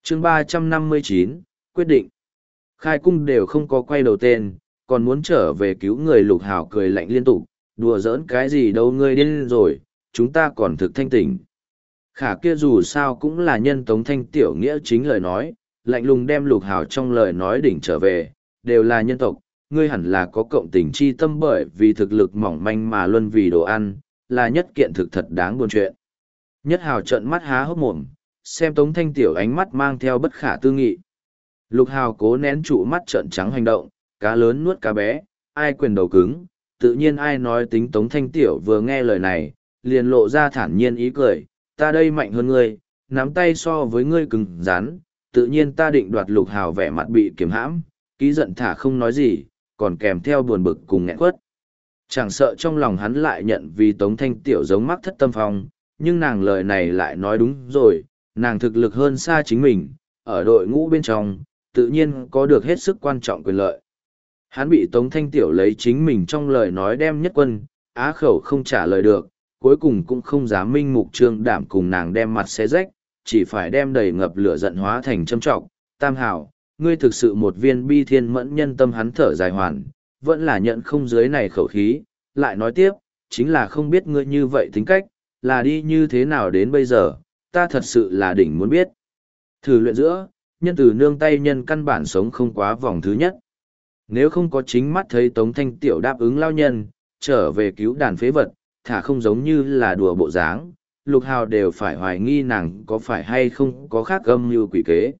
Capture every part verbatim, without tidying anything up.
chương ba trăm năm mươi chín, quyết định. Khai cung đều không có quay đầu tên, còn muốn trở về cứu người. Lục Hào cười lạnh liên tục, đùa giỡn cái gì đâu, ngươi điên rồi, chúng ta còn thực thanh tỉnh. Khả kia dù sao cũng là nhân Tống Thanh Tiểu nghĩa chính lời nói, lạnh lùng đem Lục Hào trong lời nói đỉnh trở về, đều là nhân tộc, ngươi hẳn là có cộng tình chi tâm, bởi vì thực lực mỏng manh mà luân vì đồ ăn, là nhất kiện thực thật đáng buồn chuyện. Nhất Hào trợn mắt há hốc mồm, xem Tống Thanh Tiểu ánh mắt mang theo bất khả tư nghị. Lục Hào cố nén trụ mắt trợn trắng hành động, cá lớn nuốt cá bé, ai quyền đầu cứng, tự nhiên ai nói tính. Tống Thanh Tiểu vừa nghe lời này, liền lộ ra thản nhiên ý cười, ta đây mạnh hơn ngươi, nắm tay so với ngươi cứng rắn, tự nhiên ta định đoạt. Lục Hào vẻ mặt bị kiềm hãm, ký giận thả không nói gì, còn kèm theo buồn bực cùng nghẹn quất. Chẳng sợ trong lòng hắn lại nhận vì Tống Thanh Tiểu giống mắc thất tâm phong, nhưng nàng lời này lại nói đúng rồi, nàng thực lực hơn xa chính mình, ở đội ngũ bên trong, tự nhiên có được hết sức quan trọng quyền lợi. Hắn bị Tống Thanh Tiểu lấy chính mình trong lời nói đem nhất quân, á khẩu không trả lời được, cuối cùng cũng không dám minh mục trương đảm cùng nàng đem mặt xé rách, chỉ phải đem đầy ngập lửa giận hóa thành châm trọng. Tam Hảo, ngươi thực sự một viên bi thiên mẫn nhân tâm. Hắn thở dài hoàn, vẫn là nhận không dưới này khẩu khí, lại nói tiếp, chính là không biết ngươi như vậy tính cách, là đi như thế nào đến bây giờ, ta thật sự là đỉnh muốn biết. Thử luyện giữa, nhân từ nương tay nhân căn bản sống không quá vòng thứ nhất. Nếu không có chính mắt thấy Tống Thanh Tiểu đáp ứng lao nhân, trở về cứu đàn phế vật, thả không giống như là đùa bộ dáng, Lục Hào đều phải hoài nghi nàng có phải hay không có khác âm mưu quỷ kế.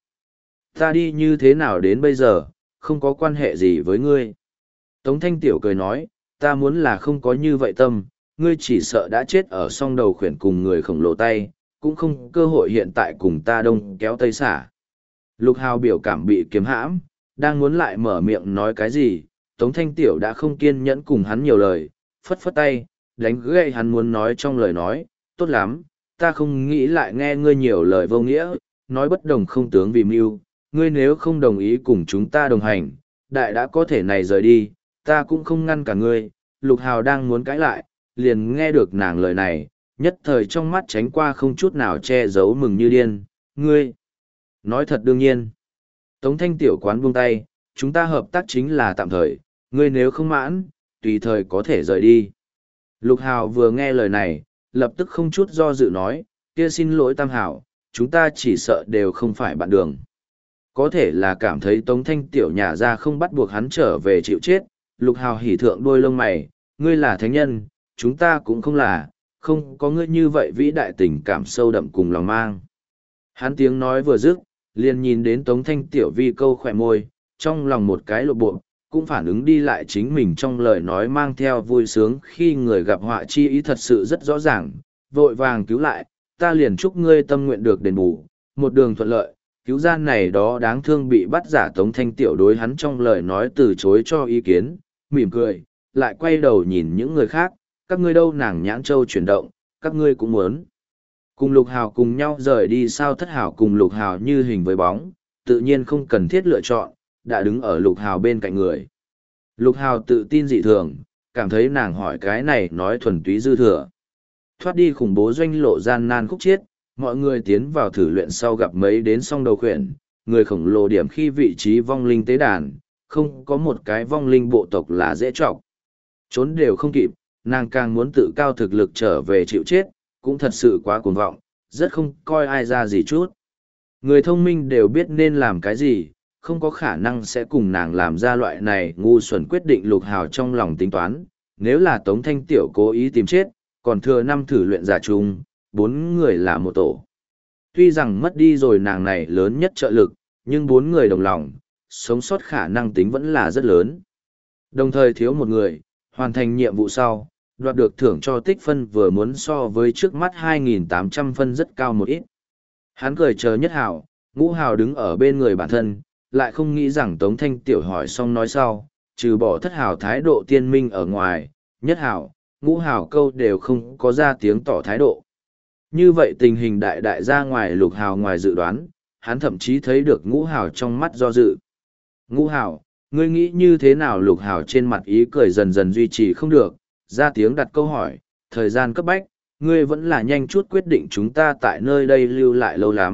Ta đi như thế nào đến bây giờ, không có quan hệ gì với ngươi. Tống Thanh Tiểu cười nói, ta muốn là không có như vậy tâm, ngươi chỉ sợ đã chết ở song đầu khuyển cùng người khổng lồ tay, cũng không cơ hội hiện tại cùng ta đông kéo tây xả. Lục Hào biểu cảm bị kiếm hãm, đang muốn lại mở miệng nói cái gì, Tống Thanh Tiểu đã không kiên nhẫn cùng hắn nhiều lời, phất phất tay, đánh gậy hắn muốn nói trong lời nói, tốt lắm, ta không nghĩ lại nghe ngươi nhiều lời vô nghĩa, nói bất đồng không tướng vì mưu, ngươi nếu không đồng ý cùng chúng ta đồng hành, đại đã có thể này rời đi, ta cũng không ngăn cả ngươi. Lục Hào đang muốn cãi lại, liền nghe được nàng lời này, nhất thời trong mắt tránh qua không chút nào che giấu mừng như điên, ngươi. Nói thật đương nhiên. Tống Thanh Tiểu quán buông tay, chúng ta hợp tác chính là tạm thời, ngươi nếu không mãn, tùy thời có thể rời đi. Lục Hào vừa nghe lời này, lập tức không chút do dự nói, kia xin lỗi Tam Hảo, chúng ta chỉ sợ đều không phải bạn đường. Có thể là cảm thấy Tống Thanh Tiểu nhả ra không bắt buộc hắn trở về chịu chết, Lục Hào hỉ thượng đôi lông mày, ngươi là thánh nhân, chúng ta cũng không là, không có ngươi như vậy vĩ đại tình cảm sâu đậm cùng lòng mang. Hắn tiếng nói vừa dứt, liền nhìn đến Tống Thanh Tiểu vi câu khỏe môi, trong lòng một cái lộ bộ, cũng phản ứng đi lại chính mình trong lời nói mang theo vui sướng khi người gặp họa chi ý thật sự rất rõ ràng, vội vàng cứu lại, ta liền chúc ngươi tâm nguyện được đền bù, một đường thuận lợi, cứu gian này đó đáng thương bị bắt giả. Tống Thanh Tiểu đối hắn trong lời nói từ chối cho ý kiến, mỉm cười, lại quay đầu nhìn những người khác, các ngươi đâu? Nàng nhãn châu chuyển động, các ngươi cũng muốn cùng Lục Hào cùng nhau rời đi sao? Thất Hảo cùng Lục Hào như hình với bóng, tự nhiên không cần thiết lựa chọn, đã đứng ở Lục Hào bên cạnh người. Lục Hào tự tin dị thường, cảm thấy nàng hỏi cái này nói thuần túy dư thừa. Thoát đi khủng bố doanh lộ gian nan khúc chiết, mọi người tiến vào thử luyện sau gặp mấy đến song đầu khuyển, người khổng lồ điểm khi vị trí vong linh tế đàn, không có một cái vong linh bộ tộc là dễ trọc. Trốn đều không kịp, nàng càng muốn tự cao thực lực trở về chịu chết, cũng thật sự quá cuồng vọng, rất không coi ai ra gì chút. Người thông minh đều biết nên làm cái gì, không có khả năng sẽ cùng nàng làm ra loại này ngu xuẩn quyết định. Lục Hào trong lòng tính toán, nếu là Tống Thanh Tiểu cố ý tìm chết, còn thừa năm thử luyện giả chung, bốn người là một tổ. Tuy rằng mất đi rồi nàng này lớn nhất trợ lực, nhưng bốn người đồng lòng, sống sót khả năng tính vẫn là rất lớn. Đồng thời thiếu một người, hoàn thành nhiệm vụ sau, đoạt được thưởng cho tích phân vừa muốn so với trước mắt hai nghìn tám trăm phân rất cao một ít. Hắn cười chờ Nhất Hào, Ngũ Hào đứng ở bên người bản thân, lại không nghĩ rằng Tống Thanh Tiểu hỏi xong nói sau, trừ bỏ Thất Hào thái độ tiên minh ở ngoài, Nhất Hào, Ngũ Hào câu đều không có ra tiếng tỏ thái độ. Như vậy tình hình đại đại ra ngoài Lục Hào ngoài dự đoán, hắn thậm chí thấy được Ngũ Hào trong mắt do dự. Ngũ Hào, ngươi nghĩ như thế nào? Lục Hào trên mặt ý cười dần dần duy trì không được, ra tiếng đặt câu hỏi, thời gian cấp bách, ngươi vẫn là nhanh chút quyết định, chúng ta tại nơi đây lưu lại lâu lắm,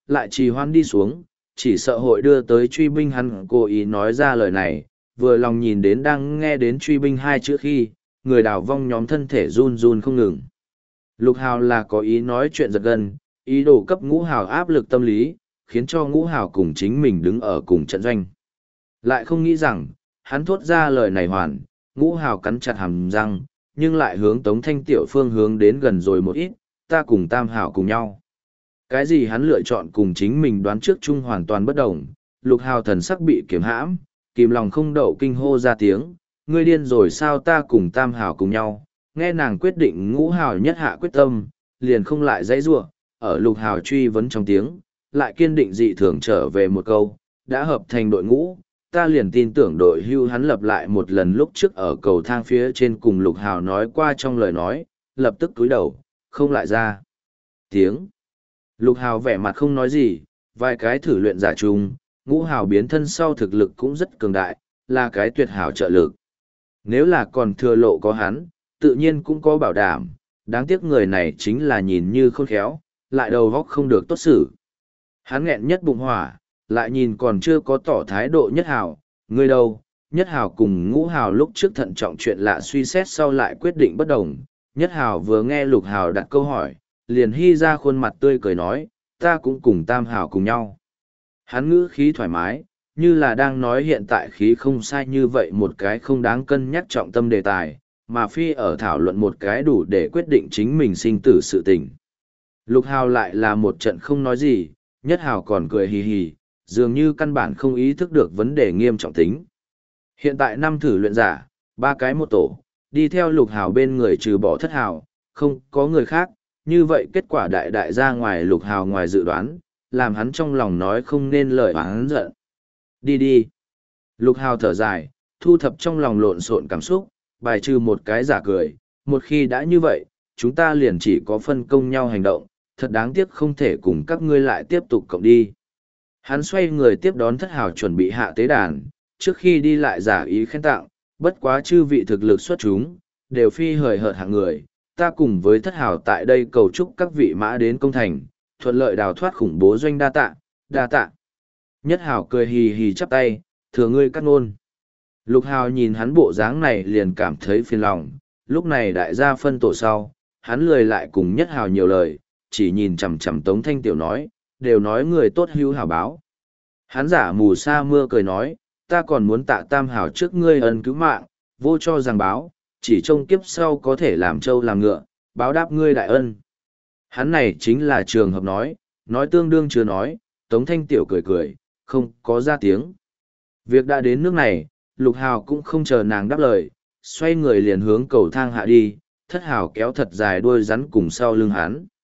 lại trì hoãn đi xuống, chỉ sợ hội đưa tới truy binh. Hắn cố ý nói ra lời này, vừa lòng nhìn đến đang nghe đến truy binh hai chữ khi, người đào vong nhóm thân thể run run không ngừng. Lục Hào là có ý nói chuyện giật gân, ý đồ cấp Ngũ Hào áp lực tâm lý, khiến cho Ngũ Hào cùng chính mình đứng ở cùng trận doanh. Lại không nghĩ rằng, hắn thốt ra lời này hoàn, Ngũ Hào cắn chặt hàm răng, nhưng lại hướng Tống Thanh Tiểu phương hướng đến gần rồi một ít, ta cùng Tam Hào cùng nhau. Cái gì hắn lựa chọn cùng chính mình đoán trước chung hoàn toàn bất đồng, Lục Hào thần sắc bị kiềm hãm, kìm lòng không đậu kinh hô ra tiếng, ngươi điên rồi sao, ta cùng Tam Hào cùng nhau. Nghe nàng quyết định, Ngũ Hào nhất hạ quyết tâm, liền không lại dãy giụa, ở Lục Hào truy vấn trong tiếng, lại kiên định dị thường trở về một câu, đã hợp thành đội ngũ, ta liền tin tưởng đội hưu. Hắn lập lại một lần lúc trước ở cầu thang phía trên cùng Lục Hào nói qua trong lời nói, lập tức cúi đầu, không lại ra tiếng. Lục Hào vẻ mặt không nói gì, vài cái thử luyện giả chung, Ngũ Hào biến thân sau thực lực cũng rất cường đại, là cái tuyệt hảo trợ lực. Nếu là còn thừa lộ có hắn, tự nhiên cũng có bảo đảm, đáng tiếc người này chính là nhìn như khôn khéo, lại đầu óc không được tốt xử. Hắn nghẹn nhất bụng hỏa, lại nhìn còn chưa có tỏ thái độ Nhất Hào, ngươi đâu? Nhất Hào cùng Ngũ Hào lúc trước thận trọng chuyện lạ suy xét sau lại quyết định bất đồng. Nhất Hào vừa nghe Lục Hào đặt câu hỏi, liền hy ra khuôn mặt tươi cười nói, ta cũng cùng Tam Hào cùng nhau. Hắn ngữ khí thoải mái, như là đang nói hiện tại khí không sai như vậy một cái không đáng cân nhắc trọng tâm đề tài, mà phi ở thảo luận một cái đủ để quyết định chính mình sinh tử sự tình. Lục Hào lại là một trận không nói gì, Nhất Hào còn cười hì hì, dường như căn bản không ý thức được vấn đề nghiêm trọng tính. Hiện tại năm thử luyện giả, ba cái một tổ, đi theo Lục Hào bên người trừ bỏ Thất Hào, không có người khác, như vậy kết quả đại đại ra ngoài Lục Hào ngoài dự đoán, làm hắn trong lòng nói không nên lời oán giận. Đi đi. Lục Hào thở dài, thu thập trong lòng lộn xộn cảm xúc, bài trừ một cái giả cười, một khi đã như vậy, chúng ta liền chỉ có phân công nhau hành động, thật đáng tiếc không thể cùng các ngươi lại tiếp tục cộng đi. Hắn xoay người tiếp đón Thất Hào chuẩn bị hạ tế đàn, trước khi đi lại giả ý khen tặng, bất quá chư vị thực lực xuất chúng, đều phi hời hợt hạng người, ta cùng với Thất Hào tại đây cầu chúc các vị mã đến công thành, thuận lợi đào thoát khủng bố doanh đa tạ, đa tạ. Nhất Hào cười hì hì chắp tay, thừa ngươi cắt ngôn. Lục Hào nhìn hắn bộ dáng này liền cảm thấy phiền lòng, lúc này đại gia phân tổ sau, hắn lười lại cùng Nhất Hào nhiều lời, chỉ nhìn chằm chằm Tống Thanh Tiểu nói, đều nói người tốt hữu hảo báo. Hắn giả mù sa mưa cười nói, ta còn muốn tạ Tam Hào trước ngươi ân cứu mạng, vô cho rằng báo, chỉ trông kiếp sau có thể làm trâu làm ngựa, báo đáp ngươi đại ân. Hắn này chính là trường hợp nói, nói tương đương chưa nói, Tống Thanh Tiểu cười cười, không có ra tiếng. Việc đã đến nước này, Lục Hào cũng không chờ nàng đáp lời, xoay người liền hướng cầu thang hạ đi, Thất Hào kéo thật dài đuôi rắn cùng sau lưng hắn.